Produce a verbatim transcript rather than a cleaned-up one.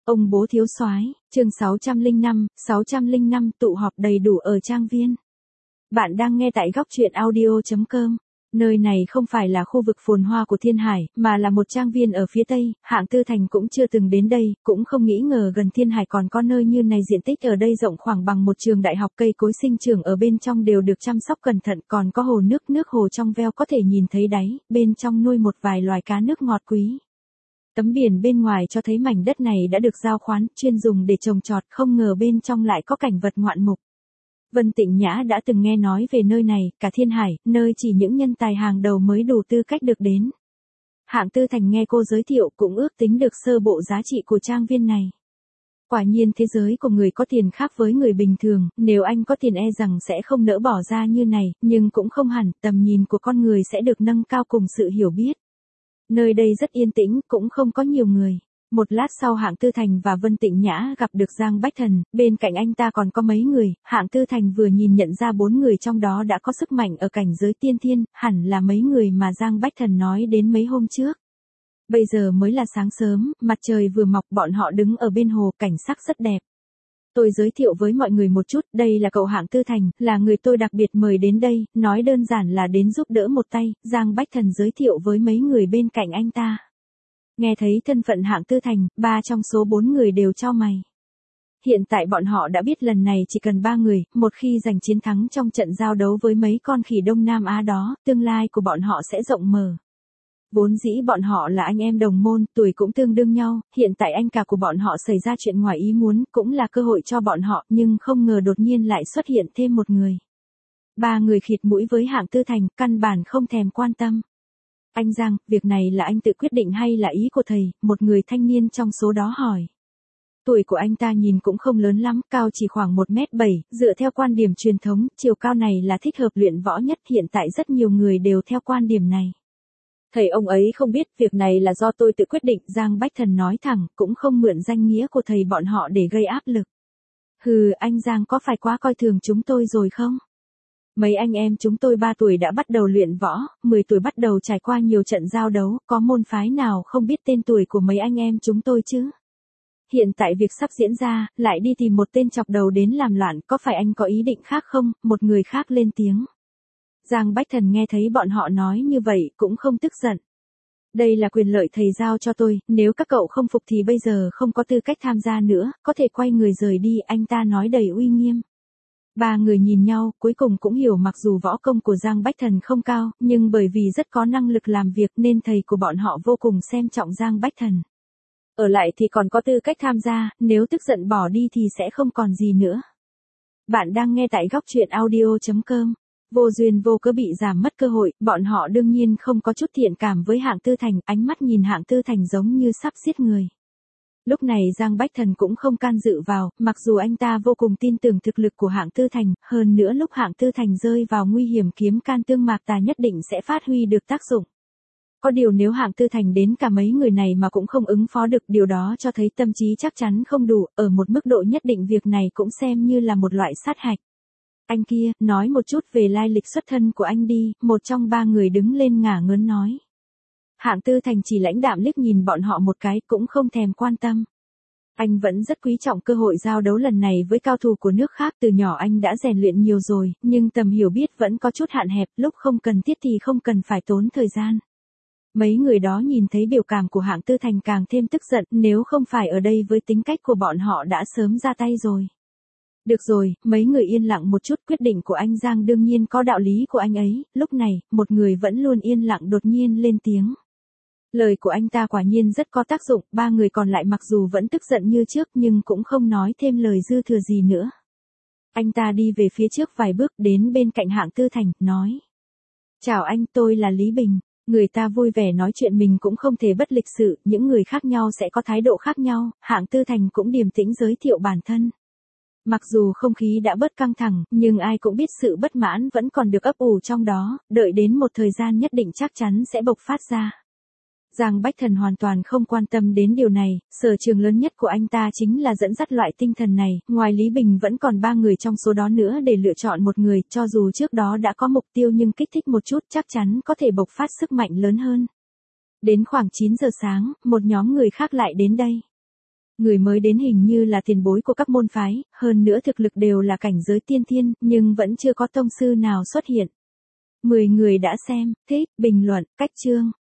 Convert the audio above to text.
Ông bố thiếu soái, chương sáu trăm lẻ năm, sáu trăm lẻ năm tụ họp đầy đủ ở trang viên. Bạn đang nghe tại góc truyện audio chấm com. Nơi này không phải là khu vực phồn hoa của Thiên Hải, mà là một trang viên ở phía tây, Hạng Tư Thành cũng chưa từng đến đây, cũng không nghĩ ngờ gần Thiên Hải còn có nơi như này. Diện tích ở đây rộng khoảng bằng một trường đại học, cây cối sinh trưởng ở bên trong đều được chăm sóc cẩn thận, còn có hồ nước, nước hồ trong veo có thể nhìn thấy đáy, bên trong nuôi một vài loài cá nước ngọt quý. Tấm biển bên ngoài cho thấy mảnh đất này đã được giao khoán, chuyên dùng để trồng trọt, không ngờ bên trong lại có cảnh vật ngoạn mục. Vân Tịnh Nhã đã từng nghe nói về nơi này, cả Thiên Hải, nơi chỉ những nhân tài hàng đầu mới đủ tư cách được đến. Hạng Tư Thành nghe cô giới thiệu cũng ước tính được sơ bộ giá trị của trang viên này. Quả nhiên thế giới của người có tiền khác với người bình thường, nếu anh có tiền e rằng sẽ không nỡ bỏ ra như này, nhưng cũng không hẳn, tầm nhìn của con người sẽ được nâng cao cùng sự hiểu biết. Nơi đây rất yên tĩnh, cũng không có nhiều người. Một lát sau Hạng Tư Thành và Vân Tịnh Nhã gặp được Giang Bách Thần, bên cạnh anh ta còn có mấy người. Hạng Tư Thành vừa nhìn nhận ra bốn người trong đó đã có sức mạnh ở cảnh giới tiên thiên, hẳn là mấy người mà Giang Bách Thần nói đến mấy hôm trước. Bây giờ mới là sáng sớm, mặt trời vừa mọc, bọn họ đứng ở bên hồ, cảnh sắc rất đẹp. Tôi giới thiệu với mọi người một chút, đây là cậu Hạng Tư Thành, là người tôi đặc biệt mời đến đây, nói đơn giản là đến giúp đỡ một tay. Giang Bách Thần giới thiệu với mấy người bên cạnh anh ta. Nghe thấy thân phận Hạng Tư Thành, ba trong số bốn người đều chau mày. Hiện tại bọn họ đã biết lần này chỉ cần ba người, một khi giành chiến thắng trong trận giao đấu với mấy con khỉ Đông Nam Á đó, tương lai của bọn họ sẽ rộng mở. Vốn dĩ bọn họ là anh em đồng môn, tuổi cũng tương đương nhau, hiện tại anh cả của bọn họ xảy ra chuyện ngoài ý muốn, cũng là cơ hội cho bọn họ, nhưng không ngờ đột nhiên lại xuất hiện thêm một người. Ba người khịt mũi với Hạng Tư Thành, căn bản không thèm quan tâm. Anh Giang, việc này là anh tự quyết định hay là ý của thầy? Một người thanh niên trong số đó hỏi. Tuổi của anh ta nhìn cũng không lớn lắm, cao chỉ khoảng một mét bảy, dựa theo quan điểm truyền thống, chiều cao này là thích hợp luyện võ nhất, hiện tại rất nhiều người đều theo quan điểm này. Thầy ông ấy không biết, việc này là do tôi tự quyết định, Giang Bách Thần nói thẳng, cũng không mượn danh nghĩa của thầy bọn họ để gây áp lực. Hừ, anh Giang có phải quá coi thường chúng tôi rồi không? Mấy anh em chúng tôi ba tuổi đã bắt đầu luyện võ, mười tuổi bắt đầu trải qua nhiều trận giao đấu, có môn phái nào không biết tên tuổi của mấy anh em chúng tôi chứ? Hiện tại việc sắp diễn ra, lại đi tìm một tên chọc đầu đến làm loạn, có phải anh có ý định khác không? Một người khác lên tiếng. Giang Bách Thần nghe thấy bọn họ nói như vậy, cũng không tức giận. Đây là quyền lợi thầy giao cho tôi, nếu các cậu không phục thì bây giờ không có tư cách tham gia nữa, có thể quay người rời đi, anh ta nói đầy uy nghiêm. Ba người nhìn nhau, cuối cùng cũng hiểu mặc dù võ công của Giang Bách Thần không cao, nhưng bởi vì rất có năng lực làm việc nên thầy của bọn họ vô cùng xem trọng Giang Bách Thần. Ở lại thì còn có tư cách tham gia, nếu tức giận bỏ đi thì sẽ không còn gì nữa. Bạn đang nghe tại góc truyện audio chấm com. Vô duyên vô cớ bị giảm mất cơ hội, bọn họ đương nhiên không có chút thiện cảm với Hạng Tư Thành, ánh mắt nhìn Hạng Tư Thành giống như sắp giết người. Lúc này Giang Bách Thần cũng không can dự vào, mặc dù anh ta vô cùng tin tưởng thực lực của Hạng Tư Thành, hơn nữa lúc Hạng Tư Thành rơi vào nguy hiểm kiếm can tương mạc tà nhất định sẽ phát huy được tác dụng. Có điều nếu Hạng Tư Thành đến cả mấy người này mà cũng không ứng phó được, điều đó cho thấy tâm trí chắc chắn không đủ, ở một mức độ nhất định việc này cũng xem như là một loại sát hạch. Anh kia, nói một chút về lai lịch xuất thân của anh đi, một trong ba người đứng lên ngả ngớn nói. Hạng Tư Thành chỉ lãnh đạm liếc nhìn bọn họ một cái, cũng không thèm quan tâm. Anh vẫn rất quý trọng cơ hội giao đấu lần này với cao thủ của nước khác, từ nhỏ anh đã rèn luyện nhiều rồi, nhưng tầm hiểu biết vẫn có chút hạn hẹp, lúc không cần thiết thì không cần phải tốn thời gian. Mấy người đó nhìn thấy biểu cảm của Hạng Tư Thành càng thêm tức giận, nếu không phải ở đây với tính cách của bọn họ đã sớm ra tay rồi. Được rồi, mấy người yên lặng một chút, quyết định của anh Giang đương nhiên có đạo lý của anh ấy, lúc này, một người vẫn luôn yên lặng đột nhiên lên tiếng. Lời của anh ta quả nhiên rất có tác dụng, ba người còn lại mặc dù vẫn tức giận như trước nhưng cũng không nói thêm lời dư thừa gì nữa. Anh ta đi về phía trước vài bước đến bên cạnh Hạng Tư Thành, nói. Chào anh, tôi là Lý Bình. Người ta vui vẻ nói chuyện mình cũng không thể bất lịch sự, những người khác nhau sẽ có thái độ khác nhau, Hạng Tư Thành cũng điềm tĩnh giới thiệu bản thân. Mặc dù không khí đã bớt căng thẳng, nhưng ai cũng biết sự bất mãn vẫn còn được ấp ủ trong đó, đợi đến một thời gian nhất định chắc chắn sẽ bộc phát ra. Giang Bách Thần hoàn toàn không quan tâm đến điều này, sở trường lớn nhất của anh ta chính là dẫn dắt loại tinh thần này, ngoài Lý Bình vẫn còn ba người trong số đó nữa để lựa chọn một người, cho dù trước đó đã có mục tiêu nhưng kích thích một chút chắc chắn có thể bộc phát sức mạnh lớn hơn. Đến khoảng chín giờ sáng, một nhóm người khác lại đến đây. Người mới đến hình như là tiền bối của các môn phái, hơn nữa thực lực đều là cảnh giới tiên thiên, nhưng vẫn chưa có tông sư nào xuất hiện. mười người đã xem, thích, bình luận, cách chương.